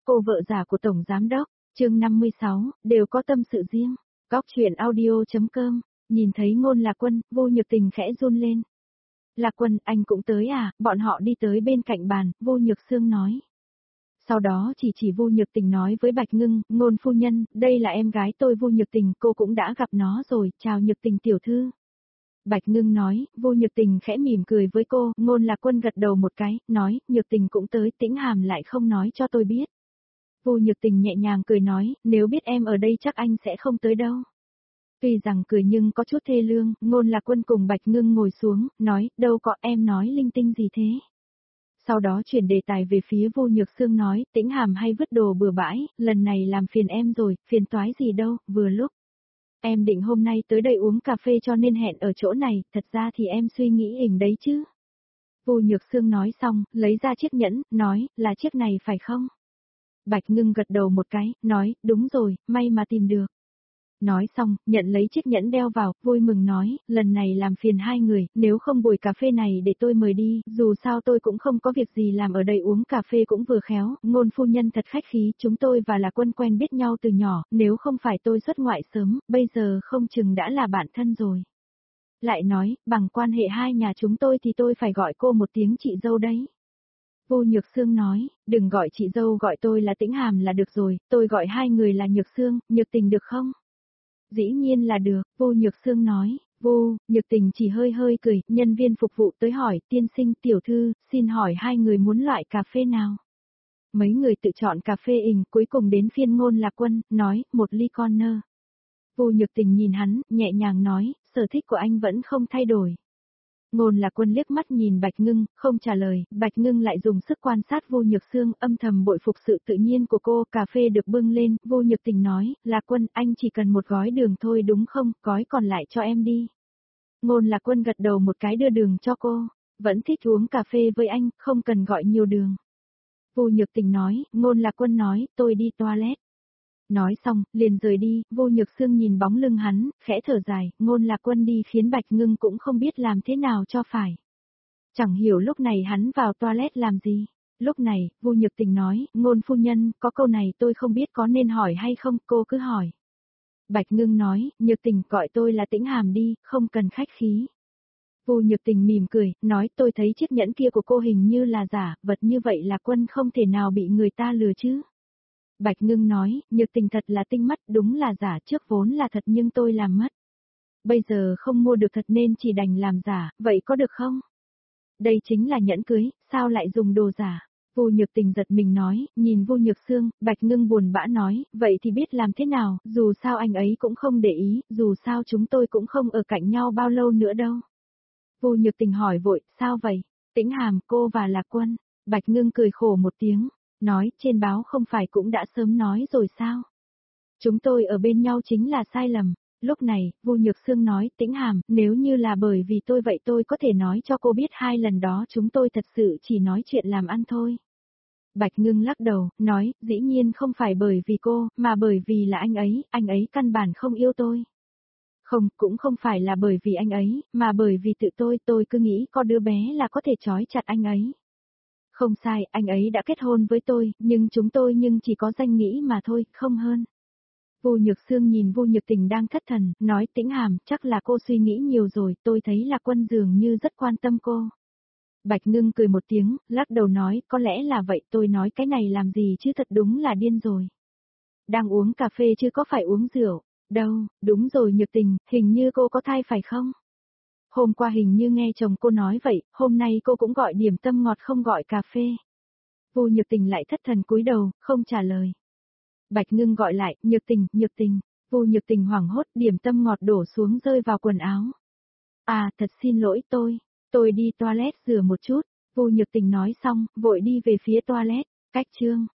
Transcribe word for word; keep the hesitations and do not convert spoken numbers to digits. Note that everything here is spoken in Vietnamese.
cô vợ già của Tổng Giám Đốc, chương năm mươi sáu, đều có tâm sự riêng. Góc chuyện audio.com, nhìn thấy Ngôn Lạc Quân, Vô Nhược Tình khẽ run lên. Lạc Quân, anh cũng tới à? Bọn họ đi tới bên cạnh bàn, Vô Nhược Sương nói. Sau đó chỉ chỉ Vô Nhược Tình nói với Bạch Ngưng, Ngôn phu nhân, đây là em gái tôi Vô Nhược Tình, cô cũng đã gặp nó rồi, chào Nhược Tình tiểu thư. Bạch Ngưng nói, Vô Nhược Tình khẽ mỉm cười với cô, Ngôn Lạc Quân gật đầu một cái, nói, Nhược Tình cũng tới, Tĩnh Hàm lại không nói cho tôi biết. Vô Nhược Tình nhẹ nhàng cười nói, nếu biết em ở đây chắc anh sẽ không tới đâu. Tuy rằng cười nhưng có chút thê lương, Ngôn Lạc Quân cùng Bạch Ngưng ngồi xuống, nói, đâu có em nói linh tinh gì thế. Sau đó chuyển đề tài về phía Vô Nhược Sương nói, Tĩnh Hàm hay vứt đồ bừa bãi, lần này làm phiền em rồi, phiền toái gì đâu, vừa lúc. Em định hôm nay tới đây uống cà phê cho nên hẹn ở chỗ này, thật ra thì em suy nghĩ hình đấy chứ. Vô Nhược Sương nói xong, lấy ra chiếc nhẫn, nói, là chiếc này phải không? Bạch Ngưng gật đầu một cái, nói, đúng rồi, may mà tìm được. Nói xong, nhận lấy chiếc nhẫn đeo vào, vui mừng nói, lần này làm phiền hai người, nếu không buổi cà phê này để tôi mời đi, dù sao tôi cũng không có việc gì làm ở đây uống cà phê cũng vừa khéo, Ngôn phu nhân thật khách khí, chúng tôi và Lạc Quân quen biết nhau từ nhỏ, nếu không phải tôi xuất ngoại sớm, bây giờ không chừng đã là bạn thân rồi. Lại nói, bằng quan hệ hai nhà chúng tôi thì tôi phải gọi cô một tiếng chị dâu đấy. Vô Nhược Sương nói, đừng gọi chị dâu, gọi tôi là Tĩnh Hàm là được rồi, tôi gọi hai người là Nhược Sương, Nhược Tình được không? Dĩ nhiên là được, Vô Nhược Sương nói, Vô, Nhược Tình chỉ hơi hơi cười, nhân viên phục vụ tới hỏi, tiên sinh tiểu thư, xin hỏi hai người muốn loại cà phê nào? Mấy người tự chọn cà phê ình, cuối cùng đến phiên Ngôn Lạc Quân, nói, một ly corner. Vô Nhược Tình nhìn hắn, nhẹ nhàng nói, sở thích của anh vẫn không thay đổi. Ngôn Lạc Quân liếc mắt nhìn Bạch Ngưng, không trả lời, Bạch Ngưng lại dùng sức quan sát Vô Nhược Sương, âm thầm bội phục sự tự nhiên của cô, cà phê được bưng lên, Vô Nhược Tình nói, Lạc Quân, anh chỉ cần một gói đường thôi đúng không, gói còn lại cho em đi. Ngôn Lạc Quân gật đầu một cái đưa đường cho cô, vẫn thích uống cà phê với anh, không cần gọi nhiều đường. Vô Nhược Tình nói, Ngôn Lạc Quân nói, tôi đi toilet. Nói xong, liền rời đi, Vô Nhược Sương nhìn bóng lưng hắn, khẽ thở dài, Ngôn Lạc Quân đi khiến Bạch Ngưng cũng không biết làm thế nào cho phải. Chẳng hiểu lúc này hắn vào toilet làm gì. Lúc này, Vô Nhược Tình nói, Ngôn phu nhân, có câu này tôi không biết có nên hỏi hay không, cô cứ hỏi. Bạch Ngưng nói, Nhược Tình gọi tôi là Tĩnh Hàm đi, không cần khách khí. Vô Nhược Tình mỉm cười, nói tôi thấy chiếc nhẫn kia của cô hình như là giả, vật như vậy là Quân không thể nào bị người ta lừa chứ. Bạch Ngưng nói, Nhược Tình thật là tinh mắt, đúng là giả, trước vốn là thật nhưng tôi làm mất. Bây giờ không mua được thật nên chỉ đành làm giả, vậy có được không? Đây chính là nhẫn cưới, sao lại dùng đồ giả? Vô Nhược Tình giật mình nói, nhìn Vô Nhược Sương, Bạch Ngưng buồn bã nói, vậy thì biết làm thế nào, dù sao anh ấy cũng không để ý, dù sao chúng tôi cũng không ở cạnh nhau bao lâu nữa đâu. Vô Nhược Tình hỏi vội, sao vậy? Tĩnh Hàm, cô và Lạc Quân. Bạch Ngưng cười khổ một tiếng. Nói, trên báo không phải cũng đã sớm nói rồi sao? Chúng tôi ở bên nhau chính là sai lầm. Lúc này, Vô Nhược Sương nói, Tĩnh Hàm, nếu như là bởi vì tôi vậy tôi có thể nói cho cô biết hai lần đó chúng tôi thật sự chỉ nói chuyện làm ăn thôi. Bạch Ngưng lắc đầu, nói, dĩ nhiên không phải bởi vì cô, mà bởi vì là anh ấy, anh ấy căn bản không yêu tôi. Không, cũng không phải là bởi vì anh ấy, mà bởi vì tự tôi, tôi cứ nghĩ có đứa bé là có thể trói chặt anh ấy. Không sai, anh ấy đã kết hôn với tôi, nhưng chúng tôi nhưng chỉ có danh nghĩ mà thôi, không hơn. Vô Nhược Sương nhìn Vô Nhược Tình đang thất thần, nói Tĩnh Hàm, chắc là cô suy nghĩ nhiều rồi, tôi thấy là Quân dường như rất quan tâm cô. Bạch Ngưng cười một tiếng, lắc đầu nói, có lẽ là vậy, tôi nói cái này làm gì chứ thật đúng là điên rồi. Đang uống cà phê chứ có phải uống rượu, đâu, đúng rồi Nhược Tình, hình như cô có thai phải không? Hôm qua hình như nghe chồng cô nói vậy, hôm nay cô cũng gọi điểm tâm ngọt không gọi cà phê. Vô Nhược Tình lại thất thần cúi đầu, không trả lời. Bạch Ngưng gọi lại, Nhược Tình, Nhược Tình. Vô Nhược Tình hoảng hốt, điểm tâm ngọt đổ xuống rơi vào quần áo. À, thật xin lỗi tôi, tôi đi toilet rửa một chút. Vô Nhược Tình nói xong, vội đi về phía toilet, cách chương.